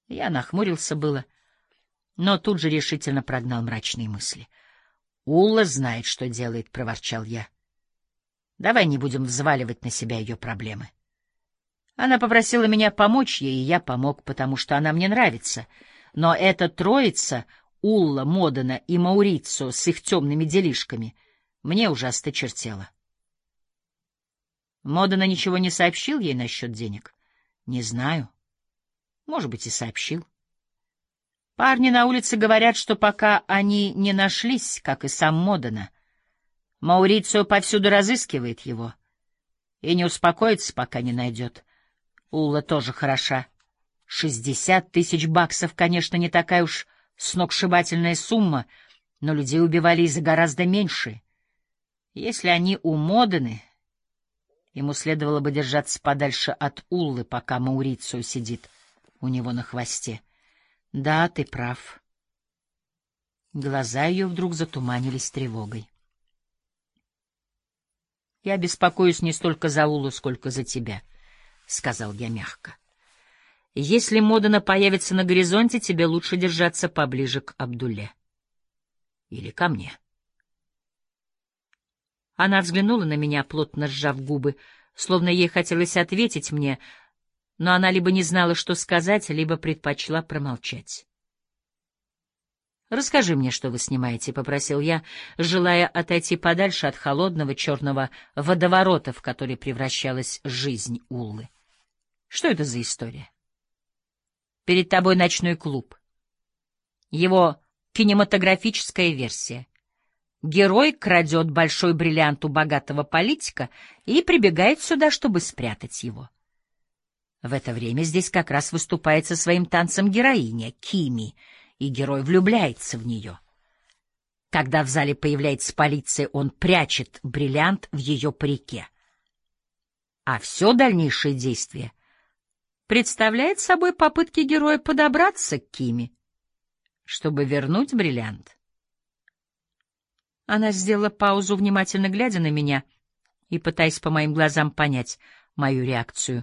Я нахмурился было, но тут же решительно прогнал мрачные мысли. «Улла знает, что делает», — проворчал я. «Давай не будем взваливать на себя ее проблемы». Она попросила меня помочь ей, и я помог, потому что она мне нравится. Но эта троица, Улла, Модена и Маурицио с их темными делишками, мне уже осточертела. Модена ничего не сообщил ей насчет денег? Не знаю. Может быть, и сообщил. Парни на улице говорят, что пока они не нашлись, как и сам Модена, Маурицио повсюду разыскивает его и не успокоится, пока не найдет. Улла тоже хороша. 60 000 баксов, конечно, не такая уж сногсшибательная сумма, но людей убивали и за гораздо меньше. Если они у Модены, ему следовало бы держаться подальше от Уллы, пока Маурицио сидит у него на хвосте. Да, ты прав. Глаза ее вдруг затуманились тревогой. Я беспокоюсь не столько за Уллу, сколько за тебя, — сказал я мягко. Если Модена появится на горизонте, тебе лучше держаться поближе к Абдулле. Или ко мне. Она взглянула на меня, плотно сжав губы, словно ей хотелось ответить мне, но она либо не знала, что сказать, либо предпочла промолчать. «Расскажи мне, что вы снимаете», — попросил я, желая отойти подальше от холодного черного водоворота, в который превращалась жизнь Уллы. «Что это за история?» «Перед тобой ночной клуб. Его кинематографическая версия. Герой крадет большой бриллиант у богатого политика и прибегает сюда, чтобы спрятать его. В это время здесь как раз выступает со своим танцем героиня, Кими, и герой влюбляется в нее. Когда в зале появляется полиция, он прячет бриллиант в ее парике. А все дальнейшее действие представляет собой попытки героя подобраться к Кими, чтобы вернуть бриллиант. Она сделала паузу, внимательно глядя на меня и пытаясь по моим глазам понять мою реакцию.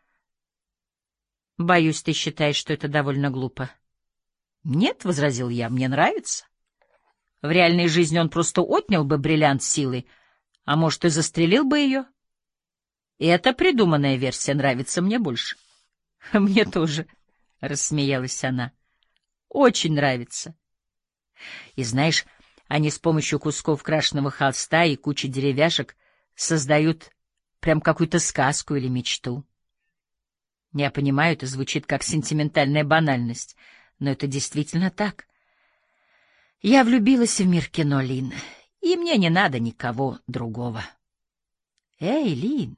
«Боюсь, ты считаешь, что это довольно глупо». «Нет», — возразил я, — «мне нравится. В реальной жизни он просто отнял бы бриллиант силой, а может, и застрелил бы ее. И эта придуманная версия нравится мне больше». «Мне тоже», — рассмеялась она, — «очень нравится». И знаешь, они с помощью кусков крашеного холста и кучи деревяшек создают прям какую-то сказку или мечту. Я понимаю, это звучит как сентиментальная банальность, но это действительно так. Я влюбилась в мир кино, Лин, и мне не надо никого другого. «Эй, Лин!»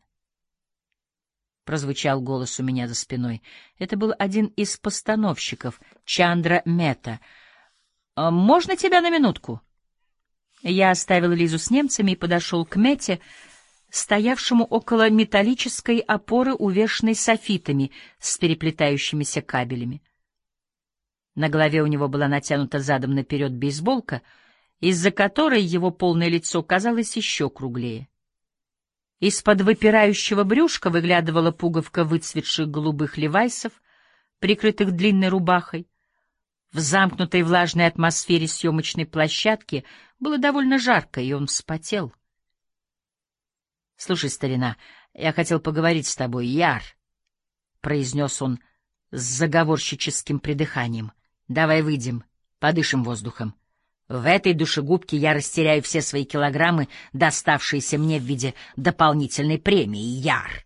— прозвучал голос у меня за спиной. Это был один из постановщиков, Чандра Мета. «Можно тебя на минутку?» Я оставил Лизу с немцами и подошел к Мете, стоявшему около металлической опоры, увешанной софитами с переплетающимися кабелями. На голове у него была натянута задом наперед бейсболка, из-за которой его полное лицо казалось еще круглее. Из-под выпирающего брюшка выглядывала пуговка выцветших голубых левайсов, прикрытых длинной рубахой. В замкнутой влажной атмосфере съемочной площадки было довольно жарко, и он вспотел. — Слушай, старина, я хотел поговорить с тобой, Яр, — произнес он с заговорщическим придыханием. — Давай выйдем, подышим воздухом. В этой душегубке я растеряю все свои килограммы, доставшиеся мне в виде дополнительной премии, Яр.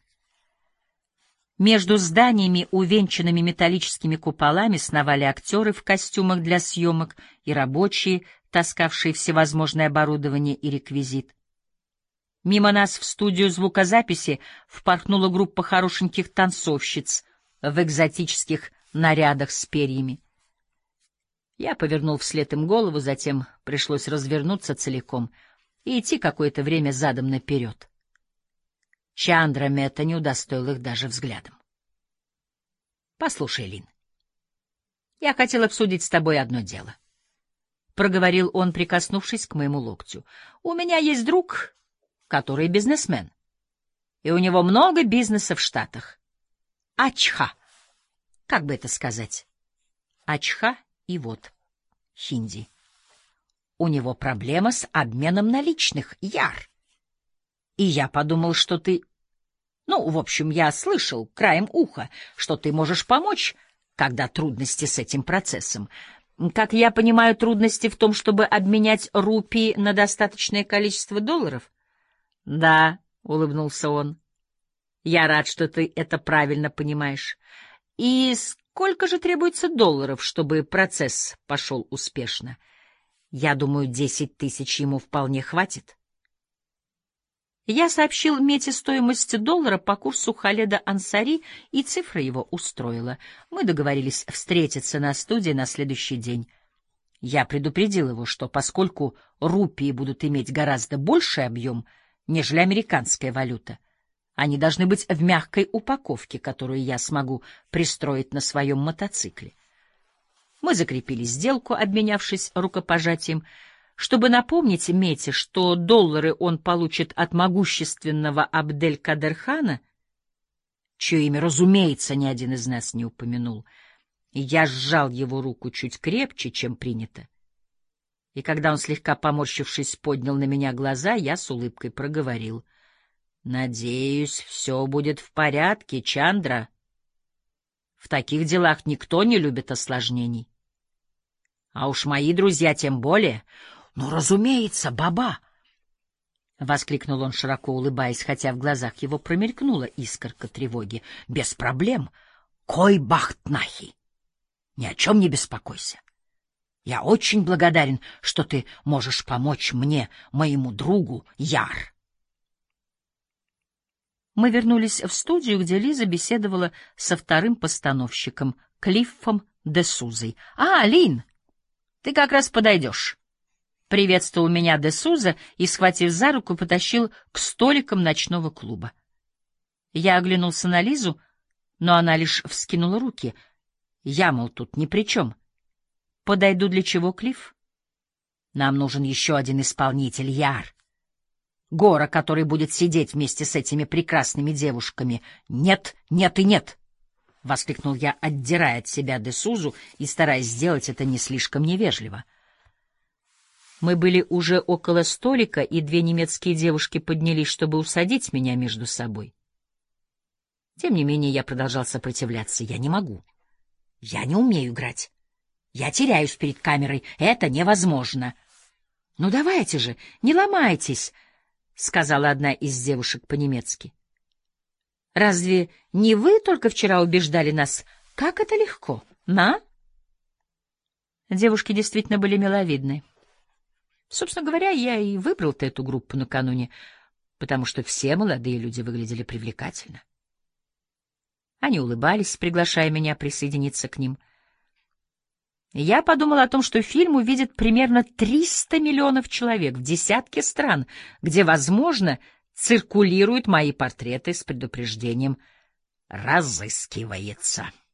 Между зданиями, увенчанными металлическими куполами, сновали актеры в костюмах для съемок и рабочие, таскавшие всевозможное оборудование и реквизит. Мимо нас в студию звукозаписи впорхнула группа хорошеньких танцовщиц в экзотических нарядах с перьями. Я повернул вслед им голову, затем пришлось развернуться целиком и идти какое-то время задом наперед. Чандра Мета не удостоил их даже взглядом. — Послушай, Лин, я хотел обсудить с тобой одно дело, — проговорил он, прикоснувшись к моему локтю. — У меня есть друг, который бизнесмен, и у него много бизнеса в Штатах. Ачха, как бы это сказать? Ачха и вот. Хинди. У него проблема с обменом наличных, Яр. И я подумал, что ты... Ну, в общем, я слышал краем уха, что ты можешь помочь, когда трудности с этим процессом. Как я понимаю, трудности в том, чтобы обменять рупии на достаточное количество долларов? — Да, — улыбнулся он. — Я рад, что ты это правильно понимаешь. И сколько же требуется долларов, чтобы процесс пошел успешно? Я думаю, 10 тысяч ему вполне хватит. Я сообщил Мете стоимость доллара по курсу Халеда Ансари, и цифра его устроила. Мы договорились встретиться на студии на следующий день. Я предупредил его, что поскольку рупии будут иметь гораздо больший объем, нежели американская валюта, они должны быть в мягкой упаковке, которую я смогу пристроить на своем мотоцикле. Мы закрепили сделку, обменявшись рукопожатием, чтобы напомнить Мете, что доллары он получит от могущественного Абдель-Кадер-хана, чье имя, разумеется, ни один из нас не упомянул. И я сжал его руку чуть крепче, чем принято. И когда он, слегка поморщившись, поднял на меня глаза, я с улыбкой проговорил: «Надеюсь, все будет в порядке, Чандра. В таких делах никто не любит осложнений. А уж мои друзья тем более». «Ну, разумеется, баба!» — воскликнул он, широко улыбаясь, хотя в глазах его промелькнула искорка тревоги. «Без проблем. Кой бахтнахи! Ни о чем не беспокойся. Я очень благодарен, что ты можешь помочь мне, моему другу Яр». Мы вернулись в студию, где Лиза беседовала со вторым постановщиком, Клиффом де Сузой. Лин, ты как раз подойдешь». Приветствовал меня де Суза и, схватив за руку, потащил к столикам ночного клуба. Я оглянулся на Лизу, но она лишь вскинула руки. Я, мол, тут ни при чем. Подойду для чего, Клифф? Нам нужен еще один исполнитель, Яр. Гора, который будет сидеть вместе с этими прекрасными девушками. Нет, нет и нет! — воскликнул я, отдирая от себя де Сузу и стараясь сделать это не слишком невежливо. Мы были уже около столика, и две немецкие девушки поднялись, чтобы усадить меня между собой. Тем не менее, я продолжал сопротивляться. Я не могу. Я не умею играть. Я теряюсь перед камерой. Это невозможно. — Ну, давайте же, не ломайтесь, — сказала одна из девушек по-немецки. — Разве не вы только вчера убеждали нас, как это легко, на? Девушки действительно были миловидны. Собственно говоря, я и выбрал-то эту группу накануне, потому что все молодые люди выглядели привлекательно. Они улыбались, приглашая меня присоединиться к ним. Я подумал о том, что фильм увидит примерно 300 миллионов человек в десятке стран, где, возможно, циркулируют мои портреты с предупреждением «разыскивается».